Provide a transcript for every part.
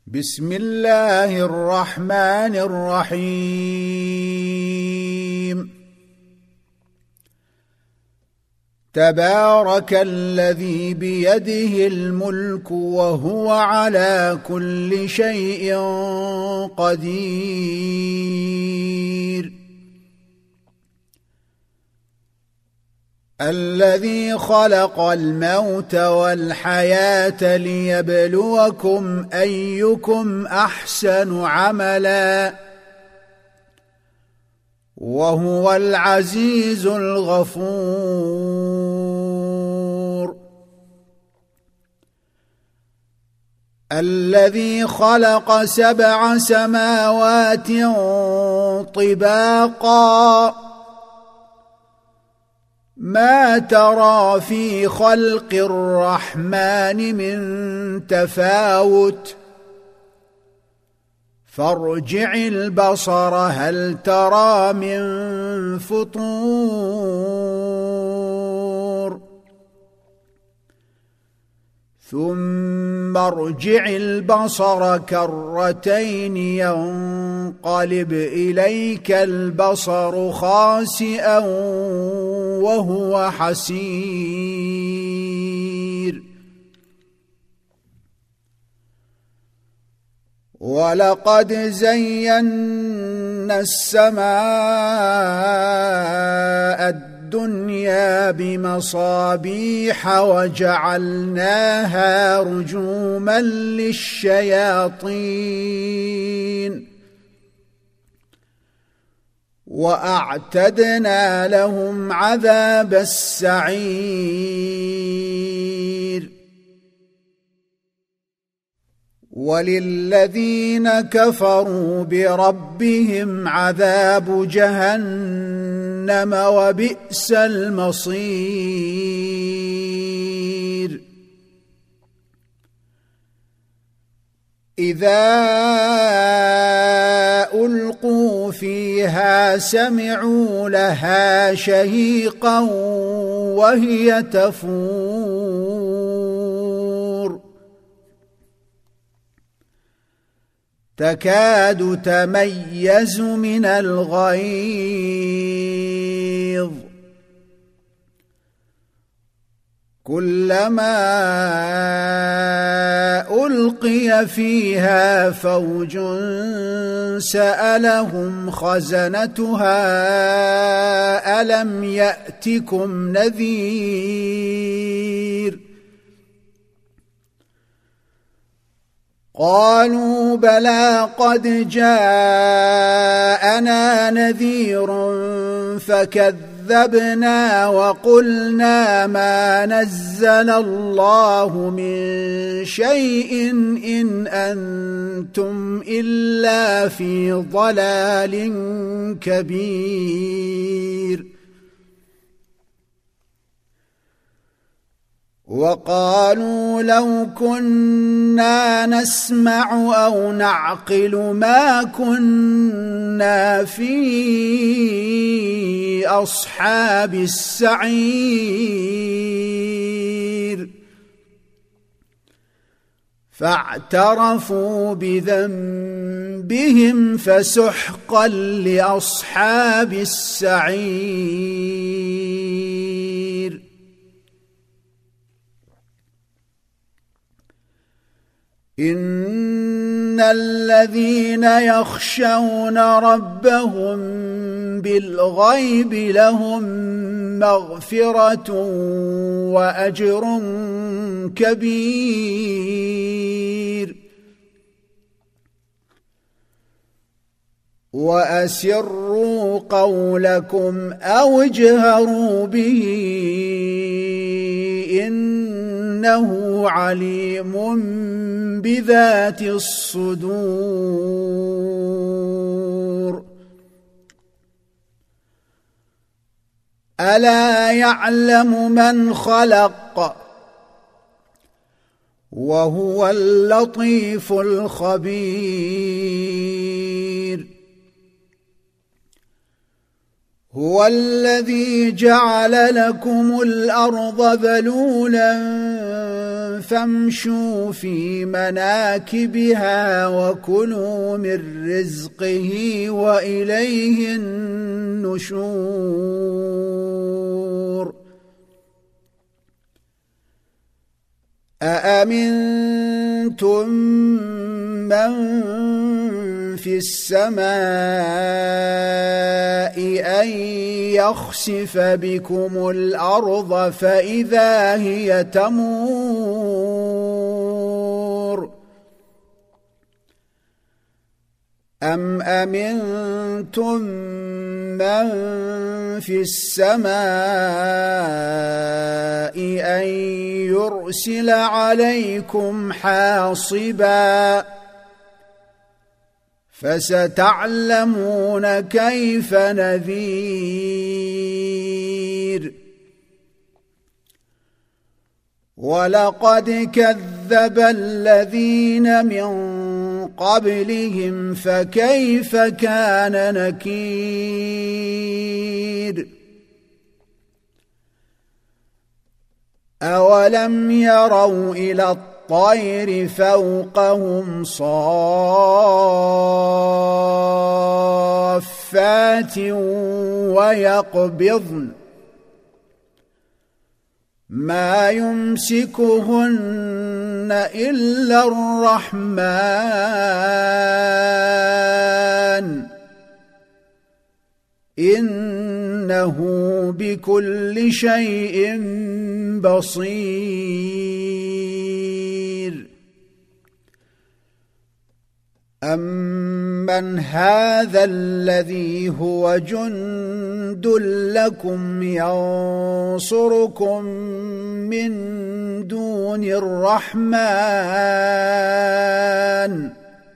بسم الله الرحمن الرحيم. تبارك الذي بيده الملك وهو على كل شيء قدير. الذي خلق الموت والحياة ليبلوكم أيكم أحسن عملا وهو العزيز الغفور. الذي خلق 7 سماوات طباقا ما ترى في خلق الرحمن من تفاوت فارجع البصر هل ترى من فطور ثم ارجع البصر كرتين ينقلب إليك البصر خاسئا وهو حسير. ولقد زينا السماء الدنيا بمصابيح وجعلناها رجوما للشياطين وأعتدنا لهم عذاب السعير. وللذين كفروا بربهم عذاب جهنم وبئس المصير. إذا ألقوا فيها سمعوا لها شهيقا وهي تفور تكاد تميز من الغيظ كلما ألقي فيها فوج سألهم خزنتها ألم يأتكم نذير قالوا بلى قد جاءنا نذير فكذبنا وقلنا ما نزل الله من شيء إن أنتم إلا في ضلال كبير. وقالوا لو كنا نسمع أو نعقل ما كنا في أصحاب السعير فاعترفوا بذنبهم فسحقا لأصحاب السعير. إن الذين يخشون ربهم بالغيب لهم مغفرة وأجر كبير. وأسروا قولكم أو اجهروا به إنه عليم بذات الصدور. ألا يعلم من خلق وهو اللطيف الخبير. هو الذي جعل لكم الأرض ذلولا فامشوا في مناكبها وكلوا من رزقه وإليه النشور أأمنتم من في السماء أن يخسف بكم الأرض فإذا هي تمور أم أمنتم من في السماء أن يرسل عليكم حاصبا فستعلمون كيف نذير ولقد كذب الذين من قبلهم فكيف كان نكير أولم يروا إلى الطير فوقهم صافات ويقبضن ما يمسكهن إلا الرحمن إنه بكل شيء بصير أمن هذا الذي هو جند لكم ينصركم من دون الرحمن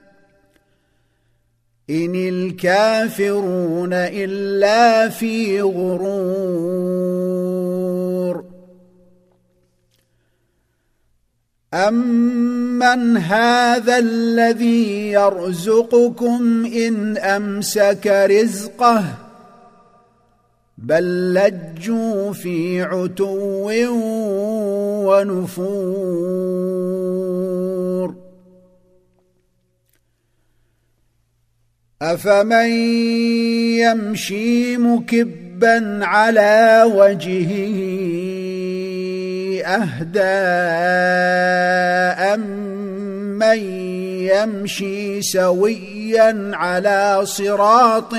إن الكافرون إلا في غرور أمن هذا الذي يرزقكم إن أمسك رزقه بل لجوا في عتو ونفور أفمن يمشي مكبا على وجهه أهدى أمن يمشي سويا على صراط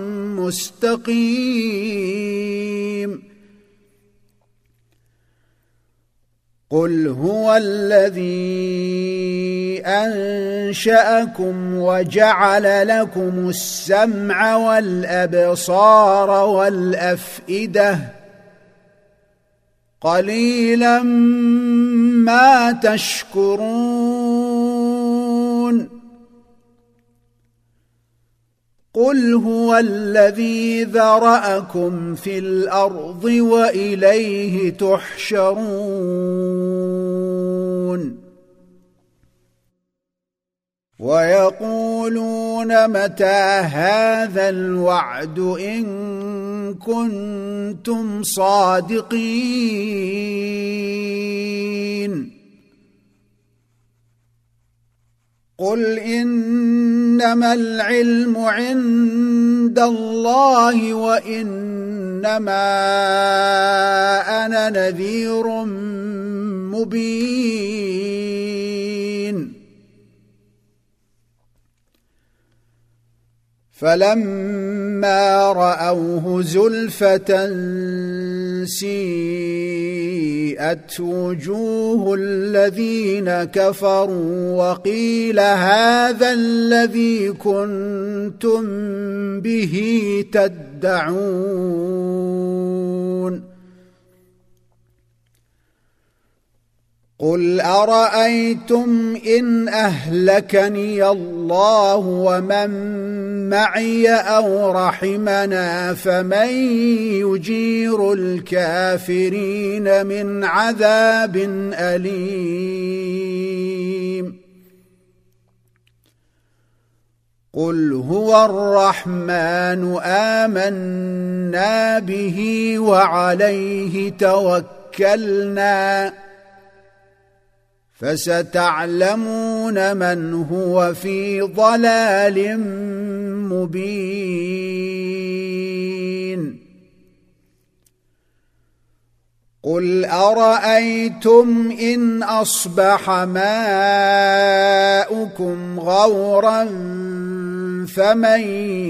مستقيم قل هو الذي أنشأكم وجعل لكم السمع والأبصار والأفئدة قليلا ما تشكرون قل هو الذي ذرأكم في الأرض وإليه تحشرون ويقولون متى هذا الوعد إن كنتم صادقين قل إنما العلم عند الله وإنما أنا نذير مبين فلما رأوه زلفة سيئت وجوه الذين كفروا وقيل هذا الذي كنتم به تدعون قل أرأيتم إن أهلكني الله ومن معي أو رحمنا فمن يجير الكافرين من عذاب أليم قل هو الرحمن آمنا به وعليه توكلنا فستعلمون من هو في ضلال مبين قل أرأيتم إن أصبح ماؤكم غورا فمن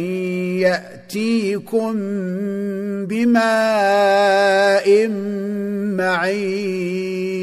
يأتيكم بماء معين